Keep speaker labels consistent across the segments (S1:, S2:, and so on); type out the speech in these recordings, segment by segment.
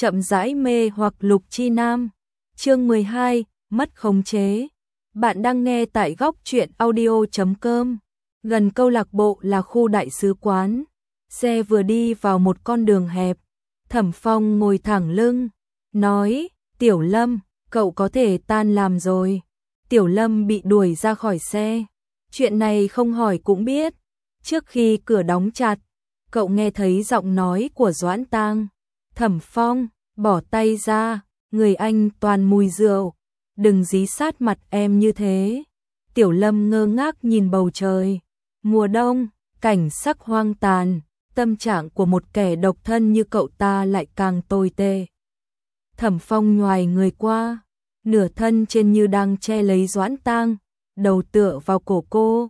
S1: chậm rãi mê hoặc Lục Chi Nam. Chương 12, mất khống chế. Bạn đang nghe tại góc truyện audio.com. Gần câu lạc bộ là khu đại sứ quán. Xe vừa đi vào một con đường hẹp. Thẩm Phong ngồi thẳng lưng, nói, Tiểu Lâm, cậu có thể tan làm rồi. Tiểu Lâm bị đuổi ra khỏi xe. Chuyện này không hỏi cũng biết. Trước khi cửa đóng chặt, cậu nghe thấy giọng nói của Doãn Tang. Thẩm Phong, bỏ tay ra, người anh toàn mùi rượu. Đừng dí sát mặt em như thế. Tiểu Lâm ngơ ngác nhìn bầu trời. Mùa đông, cảnh sắc hoang tàn, tâm trạng của một kẻ độc thân như cậu ta lại càng tồi tệ. Thẩm Phong nhoài người qua, nửa thân trên như đang che lấy Doãn Tang, đầu tựa vào cổ cô.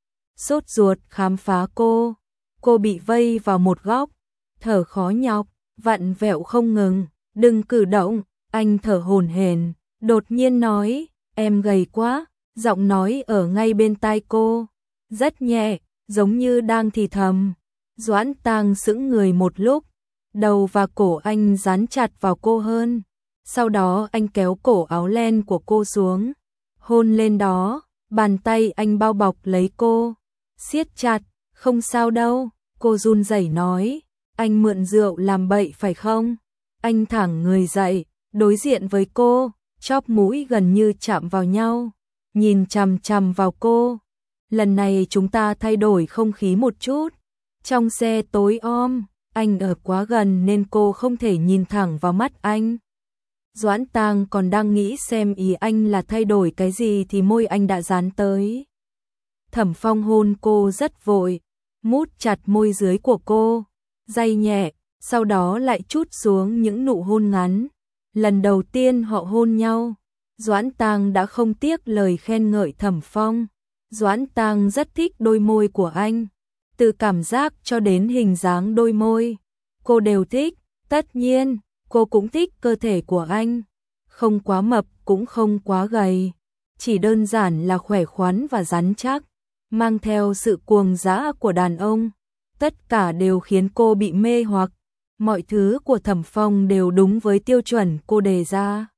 S1: Sốt ruột khám phá cô bị vây vào một góc, thở khó nhọc, vặn vẹo không ngừng, đừng cử động, anh thở hổn hển, đột nhiên nói, em gầy quá, giọng nói ở ngay bên tai cô, rất nhẹ, giống như đang thì thầm. Doãn Tang sững người một lúc, đầu và cổ anh dán chặt vào cô hơn, sau đó anh kéo cổ áo len của cô xuống, hôn lên đó, bàn tay anh bao bọc lấy cô, siết chặt, không sao đâu, cô run rẩy nói, anh mượn rượu làm bậy phải không? Anh thẳng người dậy, đối diện với cô, chóp mũi gần như chạm vào nhau, nhìn chằm chằm vào cô. Lần này chúng ta thay đổi không khí một chút. Trong xe tối om, anh ở quá gần nên cô không thể nhìn thẳng vào mắt anh. Doãn Tang còn đang nghĩ xem ý anh là thay đổi cái gì thì môi anh đã dán tới. Thẩm Phong hôn cô rất vội, mút chặt môi dưới của cô, day nhẹ, sau đó lại trút xuống những nụ hôn ngắn. Lần đầu tiên họ hôn nhau, Doãn Tang đã không tiếc lời khen ngợi Thẩm Phong. Doãn Tang rất thích đôi môi của anh, từ cảm giác cho đến hình dáng đôi môi, cô đều thích. Tất nhiên, cô cũng thích cơ thể của anh, không quá mập cũng không quá gầy, chỉ đơn giản là khỏe khoắn và rắn chắc, mang theo sự cuồng dã của đàn ông. Tất cả đều khiến cô bị mê hoặc, mọi thứ của Thẩm Phong đều đúng với tiêu chuẩn cô đề ra.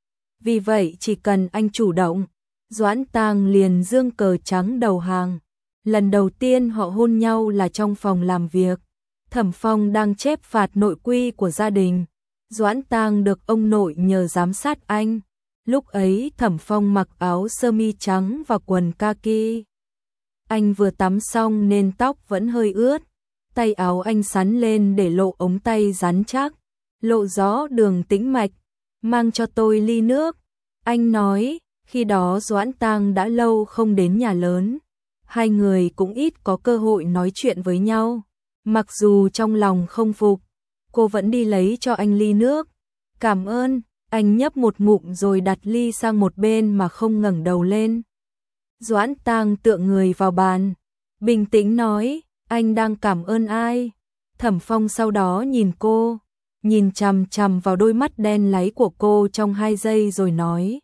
S1: Vì vậy chỉ cần anh chủ động, Doãn Tang liền giương cờ trắng đầu hàng. Lần đầu tiên họ hôn nhau là trong phòng làm việc. Thẩm Phong đang chép phạt nội quy của gia đình. Doãn Tang được ông nội nhờ giám sát anh. Lúc ấy Thẩm Phong mặc áo sơ mi trắng và quần kaki. Anh vừa tắm xong nên tóc vẫn hơi ướt. Tay áo anh xắn lên để lộ ống tay rắn chắc, lộ rõ đường tĩnh mạch. Mang cho tôi ly nước. Anh nói, khi đó Doãn Tang đã lâu không đến nhà lớn. Hai người cũng ít có cơ hội nói chuyện với nhau. Mặc dù trong lòng không phục, cô vẫn đi lấy cho anh ly nước. Cảm ơn, anh nhấp một ngụm rồi đặt ly sang một bên mà không ngẩng đầu lên. Doãn Tang tựa người vào bàn, bình tĩnh nói, anh đang cảm ơn ai? Thẩm Phong sau đó nhìn cô, nhìn chằm chằm vào đôi mắt đen láy của cô trong 2 giây rồi nói,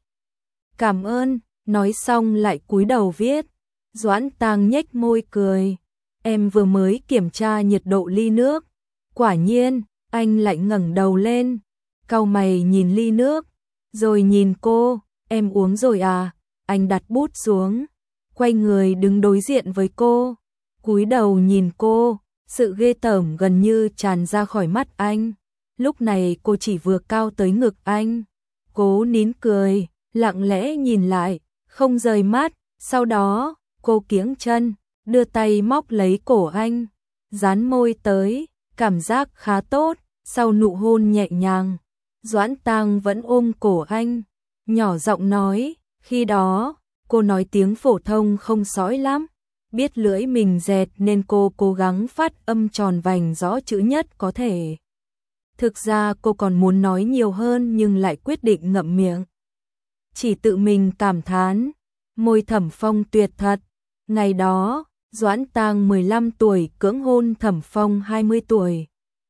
S1: cảm ơn, nói xong lại cúi đầu viết. Doãn Tang nhếch môi cười, em vừa mới kiểm tra nhiệt độ ly nước. Quả nhiên, anh lại ngẩng đầu lên, cau mày nhìn ly nước, rồi nhìn cô, em uống rồi à? Anh đặt bút xuống, quay người đứng đối diện với cô, cúi đầu nhìn cô, sự ghê tởm gần như tràn ra khỏi mắt anh. Lúc này cô chỉ vừa cao tới ngực anh, cố nín cười, lặng lẽ nhìn lại, không rời mắt, sau đó, cô kiễng chân, đưa tay móc lấy cổ anh, dán môi tới, cảm giác khá tốt, sau nụ hôn nhẹ nhàng. Doãn Tang vẫn ôm cổ anh, nhỏ giọng nói, khi đó, cô nói tiếng phổ thông không sõi lắm, biết lưỡi mình dẹt nên cô cố gắng phát âm tròn vành rõ chữ nhất có thể. Thực ra cô còn muốn nói nhiều hơn nhưng lại quyết định ngậm miệng. Chỉ tự mình cảm thán, môi Thẩm Phong tuyệt thật. Ngày đó, Doãn Tang 15 tuổi cưỡng hôn Thẩm Phong 20 tuổi.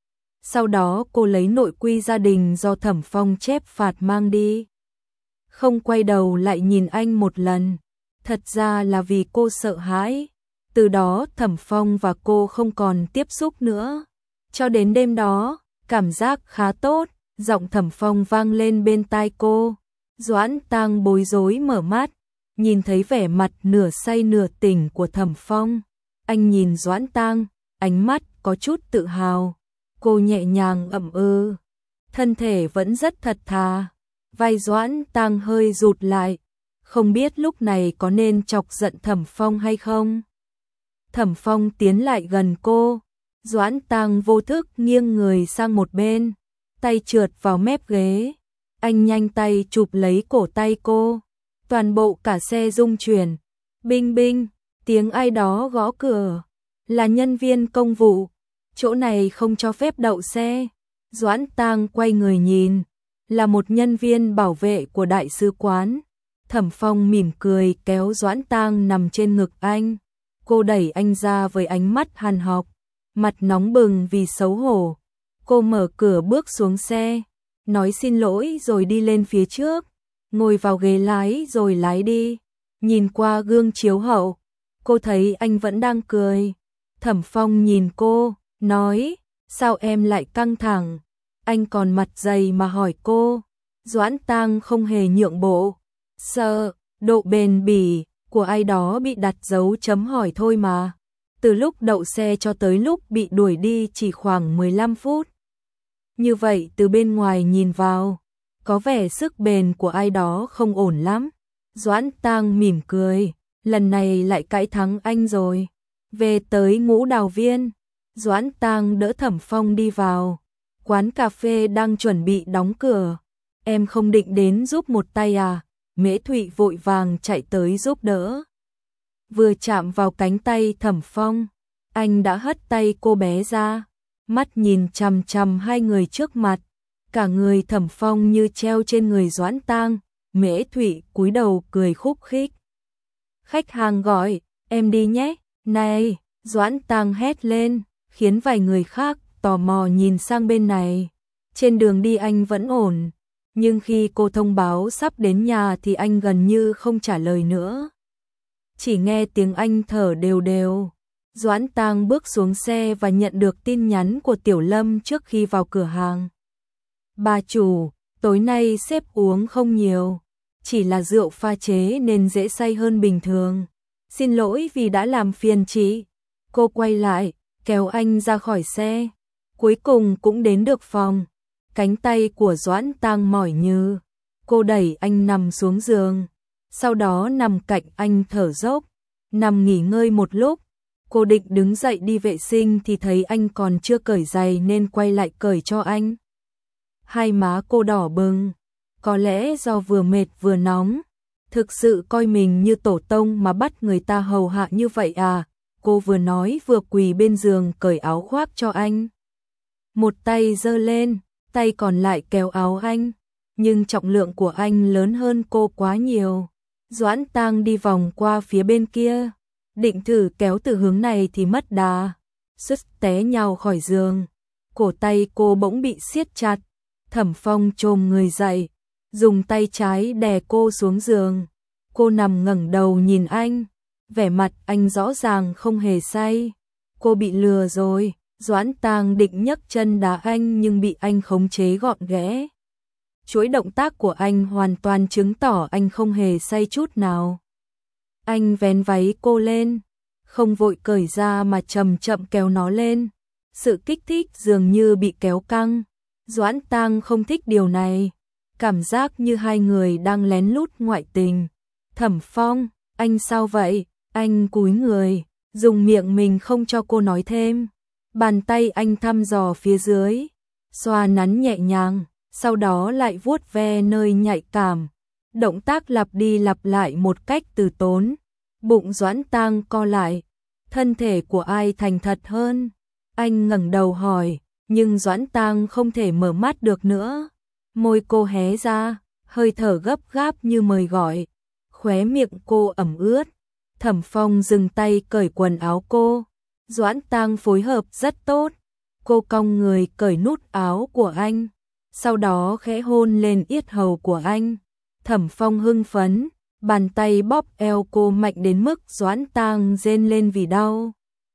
S1: Sau đó cô lấy nội quy gia đình do Thẩm Phong chép phạt mang đi. Không quay đầu lại nhìn anh một lần. Thật ra là vì cô sợ hãi. Từ đó Thẩm Phong và cô không còn tiếp xúc nữa. Cho đến đêm đó, cảm giác khá tốt, Giọng Thẩm Phong vang lên bên tai cô. Doãn Tang bối rối mở mắt, nhìn thấy vẻ mặt nửa say nửa tỉnh của Thẩm Phong. Anh nhìn Doãn Tang, ánh mắt có chút tự hào. Cô nhẹ nhàng ậm ừ, thân thể vẫn rất thật thà. Vai Doãn Tang hơi rụt lại, không biết lúc này có nên chọc giận Thẩm Phong hay không. Thẩm Phong tiến lại gần cô, Doãn Tang vô thức nghiêng người sang một bên, tay trượt vào mép ghế. Anh nhanh tay chụp lấy cổ tay cô, toàn bộ cả xe rung chuyển. Binh binh, tiếng ai đó gõ cửa, là nhân viên công vụ, chỗ này không cho phép đậu xe. Doãn Tang quay người nhìn, là một nhân viên bảo vệ của đại sứ quán. Thẩm Phong mỉm cười kéo Doãn Tang nằm trên ngực anh. Cô đẩy anh ra với ánh mắt hàn học, mặt nóng bừng vì xấu hổ. Cô mở cửa bước xuống xe, nói xin lỗi rồi đi lên phía trước, ngồi vào ghế lái rồi lái đi. Nhìn qua gương chiếu hậu, cô thấy anh vẫn đang cười. Thẩm Phong nhìn cô, nói, sao em lại căng thẳng? Anh còn mặt dày mà hỏi cô. Doãn Tang không hề nhượng bộ, sợ độ bền bỉ của ai đó bị đặt dấu chấm hỏi thôi mà. Từ lúc đậu xe cho tới lúc bị đuổi đi chỉ khoảng 15 phút. Như vậy từ bên ngoài nhìn vào, có vẻ sức bền của ai đó không ổn lắm. Doãn Tang mỉm cười, lần này lại cãi thắng anh rồi. Về tới Ngũ Đào Viên, Doãn Tang đỡ Thẩm Phong đi vào. Quán cà phê đang chuẩn bị đóng cửa. Em không định đến giúp một tay à? Mễ Thụy vội vàng chạy tới giúp đỡ. Vừa chạm vào cánh tay Thẩm Phong, anh đã hất tay cô bé ra, mắt nhìn chằm chằm hai người trước mặt. Cả người Thẩm Phong như treo trên người Doãn Tang. Mễ Thụy cúi đầu cười khúc khích. Khách hàng gọi, em đi nhé. Này, Doãn Tang hét lên, khiến vài người khác tò mò nhìn sang bên này. Trên đường đi anh vẫn ổn, nhưng khi cô thông báo sắp đến nhà thì anh gần như không trả lời nữa. Chỉ nghe tiếng anh thở đều đều. Doãn Tang bước xuống xe và nhận được tin nhắn của Tiểu Lâm trước khi vào cửa hàng. Bà chủ, tối nay sếp uống không nhiều, chỉ là rượu pha chế nên dễ say hơn bình thường. Xin lỗi vì đã làm phiền chị. Cô quay lại, kéo anh ra khỏi xe. Cuối cùng cũng đến được phòng. Cánh tay của Doãn Tang mỏi như. Cô đẩy anh nằm xuống giường, sau đó nằm cạnh anh thở dốc, nằm nghỉ ngơi một lúc. Cô định đứng dậy đi vệ sinh thì thấy anh còn chưa cởi giày nên quay lại cởi cho anh. Hai má cô đỏ bừng, có lẽ do vừa mệt vừa nóng. Thực sự coi mình như tổ tông mà bắt người ta hầu hạ như vậy à? Cô vừa nói vừa quỳ bên giường cởi áo khoác cho anh. Một tay giơ lên, tay còn lại kéo áo anh, nhưng trọng lượng của anh lớn hơn cô quá nhiều. Doãn Tang đi vòng qua phía bên kia, định thử kéo từ hướng này thì mất đà, suýt té nhào khỏi giường. Cổ tay cô bỗng bị siết chặt. Thẩm Phong chồm người dậy, dùng tay trái đè cô xuống giường. Cô nằm ngẩng đầu nhìn anh, vẻ mặt anh rõ ràng không hề say. Cô bị lừa rồi. Doãn Tang định nhấc chân đá anh nhưng bị anh khống chế gọn ghẽ. Chuỗi động tác của anh hoàn toàn chứng tỏ anh không hề say chút nào. Anh vén váy cô lên, không vội cởi ra mà chậm chậm kéo nó lên. Sự kích thích dường như bị kéo căng. Doãn Tang không thích điều này, cảm giác như hai người đang lén lút ngoại tình. Thẩm Phong, anh sao vậy? Anh cúi người, dùng miệng mình không cho cô nói thêm. Bàn tay anh thăm dò phía dưới, xoa nắn nhẹ nhàng, sau đó lại vuốt ve nơi nhạy cảm. Động tác lặp đi lặp lại một cách từ tốn. Bụng Doãn Tang co lại, thân thể của ai thành thật hơn? Anh ngẩng đầu hỏi, nhưng Doãn Tang không thể mở mắt được nữa. Môi cô hé ra, hơi thở gấp gáp như mời gọi. Khóe miệng cô ẩm ướt. Thẩm Phong dừng tay cởi quần áo cô. Doãn Tang phối hợp rất tốt. Cô cong người cởi nút áo của anh, sau đó khẽ hôn lên yết hầu của anh. Thẩm Phong hưng phấn, bàn tay bóp eo cô mạnh đến mức Doãn Tang rên lên vì đau.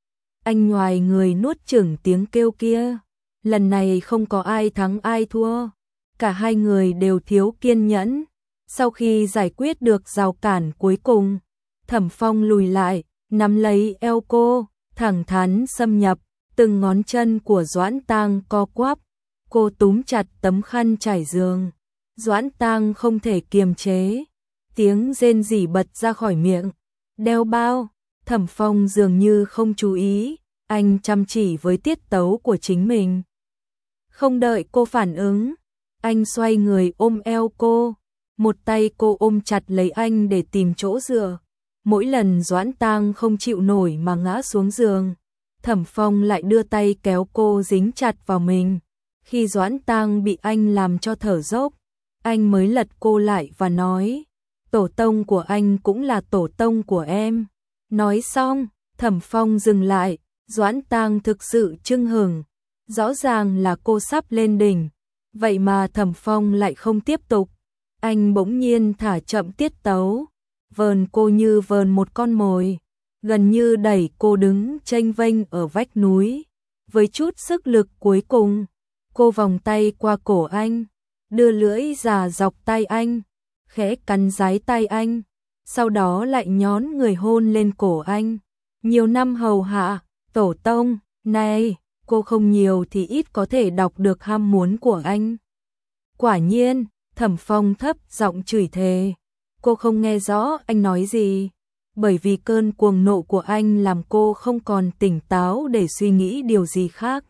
S1: Anh nhoài người nuốt chửng tiếng kêu kia. Lần này không có ai thắng ai thua. cả hai người đều thiếu kiên nhẫn. Sau khi giải quyết được rào cản cuối cùng, Thẩm Phong lùi lại, nắm lấy eo cô, thẳng thắn xâm nhập, từng ngón chân của Doãn Tang co quắp. Cô túm chặt tấm khăn trải giường. Doãn Tang không thể kiềm chế, tiếng rên rỉ bật ra khỏi miệng. Đeo bao, Thẩm Phong dường như không chú ý, anh chăm chỉ với tiết tấu của chính mình. Không đợi cô phản ứng, anh xoay người ôm eo cô, một tay cô ôm chặt lấy anh để tìm chỗ dựa. Mỗi lần Doãn Tang không chịu nổi mà ngã xuống giường, Thẩm Phong lại đưa tay kéo cô dính chặt vào mình. Khi Doãn Tang bị anh làm cho thở dốc, anh mới lật cô lại và nói, tổ tông của anh cũng là tổ tông của em. Nói xong, Thẩm Phong dừng lại, Doãn Tang thực sự chưng hửng, rõ ràng là cô sắp lên đỉnh, vậy mà Thẩm Phong lại không tiếp tục. Anh bỗng nhiên thả chậm tiết tấu, vờn cô như vờn một con mồi, gần như đẩy cô đứng chênh vênh ở vách núi. Với chút sức lực cuối cùng, cô vòng tay qua cổ anh, đưa lưỡi già dọc tay anh, khẽ cắn dái tay anh, sau đó lại nhón người hôn lên cổ anh. Nhiều năm hầu hạ, tổ tông, này, cô không nhiều thì ít có thể đọc được ham muốn của anh. Quả nhiên, Thẩm Phong thấp giọng chửi thề. Cô không nghe rõ anh nói gì, bởi vì cơn cuồng nộ của anh làm cô không còn tỉnh táo để suy nghĩ điều gì khác.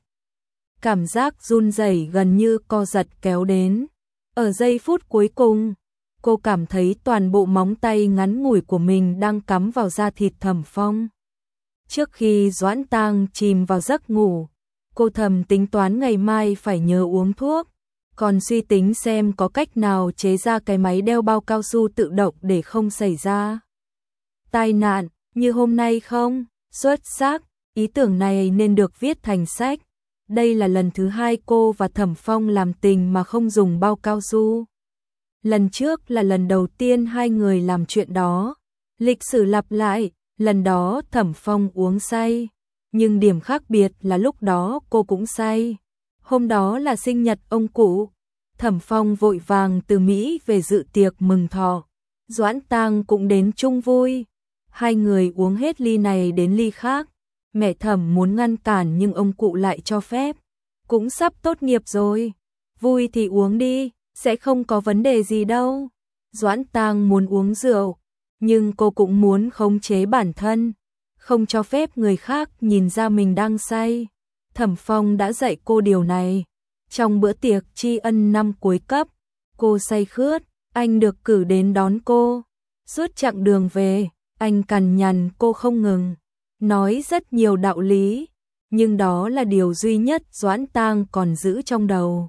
S1: Cảm giác run rẩy gần như co giật kéo đến. Ở giây phút cuối cùng, cô cảm thấy toàn bộ móng tay ngắn ngủi của mình đang cắm vào da thịt Thẩm Phong. Trước khi Doãn Tang chìm vào giấc ngủ, cô thầm tính toán ngày mai phải nhớ uống thuốc, còn suy tính xem có cách nào chế ra cái máy đeo bao cao su tự động để không xảy ra tai nạn như hôm nay không? Xuất sắc, ý tưởng này nên được viết thành sách. Đây là lần thứ hai cô và Thẩm Phong làm tình mà không dùng bao cao su. Lần trước là lần đầu tiên hai người làm chuyện đó. Lịch sử lặp lại, lần đó Thẩm Phong uống say, nhưng điểm khác biệt là lúc đó cô cũng say. Hôm đó là sinh nhật ông cụ, Thẩm Phong vội vàng từ Mỹ về dự tiệc mừng thọ. Doãn Tang cũng đến chung vui. Hai người uống hết ly này đến ly khác. Mẹ Thẩm muốn ngăn cản nhưng ông cụ lại cho phép. Cũng sắp tốt nghiệp rồi, vui thì uống đi, sẽ không có vấn đề gì đâu. Doãn Tang muốn uống rượu, nhưng cô cũng muốn khống chế bản thân, không cho phép người khác nhìn ra mình đang say. Thẩm Phong đã dạy cô điều này. Trong bữa tiệc tri ân năm cuối cấp, cô say khướt, anh được cử đến đón cô. Suốt chặng đường về, anh cằn nhằn cô không ngừng, nói rất nhiều đạo lý, nhưng đó là điều duy nhất Doãn Tang còn giữ trong đầu.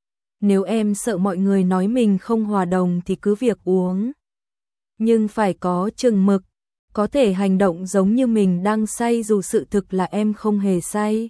S1: Nếu em sợ mọi người nói mình không hòa đồng thì cứ việc uống, nhưng phải có chừng mực, có thể hành động giống như mình đang say dù sự thực là em không hề say.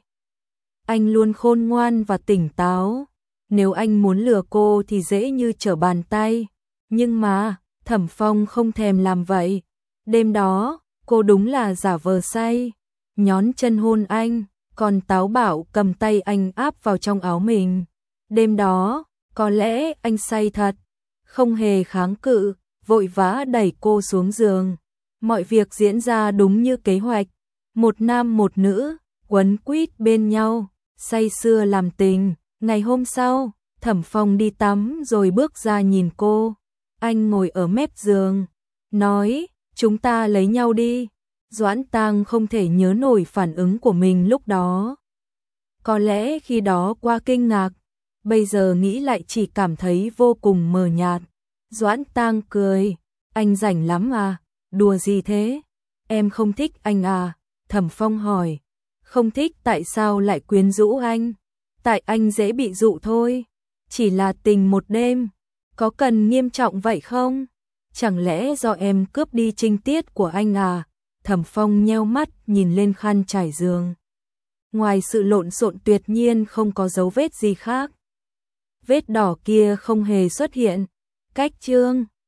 S1: Anh luôn khôn ngoan và tỉnh táo, nếu anh muốn lừa cô thì dễ như trở bàn tay, nhưng mà Thẩm Phong không thèm làm vậy. Đêm đó, cô đúng là giả vờ say, nhón chân hôn anh, còn táo bạo cầm tay anh áp vào trong áo mình. Đêm đó, có lẽ anh say thật, không hề kháng cự, vội vã đẩy cô xuống giường. Mọi việc diễn ra đúng như kế hoạch, một nam một nữ, quấn quýt bên nhau, say sưa làm tình. Ngày hôm sau, Thẩm Phong đi tắm rồi bước ra nhìn cô. Anh ngồi ở mép giường, nói, chúng ta lấy nhau đi. Doãn Tang không thể nhớ nổi phản ứng của mình lúc đó. Có lẽ khi đó quá kinh ngạc, bây giờ nghĩ lại chỉ cảm thấy vô cùng mờ nhạt. Doãn Tang cười, anh rảnh lắm à, đùa gì thế? Em không thích anh à? Thẩm Phong hỏi, không thích tại sao lại quyến rũ anh? Tại anh dễ bị dụ thôi, chỉ là tình một đêm, có cần nghiêm trọng vậy không? Chẳng lẽ do em cướp đi trinh tiết của anh à? Thẩm Phong nheo mắt nhìn lên khăn trải giường. Ngoài sự lộn xộn tuyệt nhiên không có dấu vết gì khác. Vết đỏ kia không hề xuất hiện. Cách chương